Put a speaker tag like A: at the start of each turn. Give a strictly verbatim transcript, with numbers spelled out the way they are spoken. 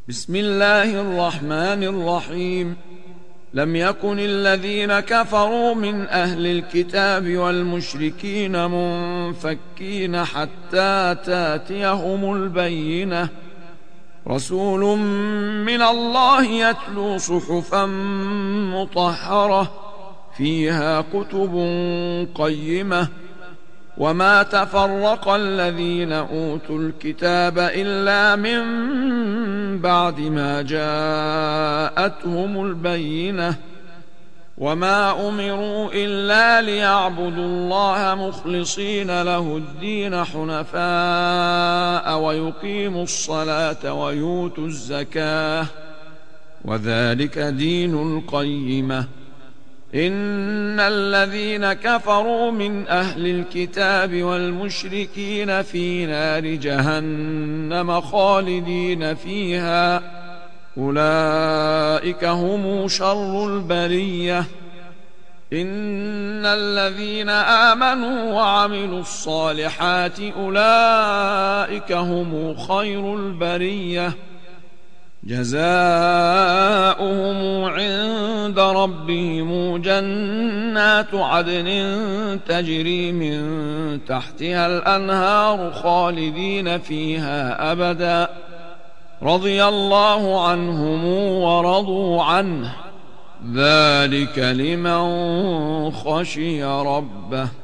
A: بسم الله الرحمن الرحيم. لم يكن الذين كفروا من أهل الكتاب والمشركين منفكين حتى تاتيهم البينة، رسول من الله يتلو صحفا مطهرة فيها كتب قيمة، وما تفرق الذين أوتوا الكتاب إلا من بعد ما جاءتهم البينة، وما أمروا إلا ليعبدوا الله مخلصين له الدين حنفاء ويقيموا الصلاة ويؤتوا الزكاة، وذلك دين القيمة. إن الذين كفروا من أهل الكتاب والمشركين في نار جهنم خالدين فيها، أولئك هم شر البرية. إن الذين آمنوا وعملوا الصالحات أولئك هم خير البرية، جزاؤهم عند ربهم جنات عدن تجري من تحتها الأنهار خالدين فيها أبدا، رضي الله عنهم ورضوا عنه، ذلك لمن خشي ربه.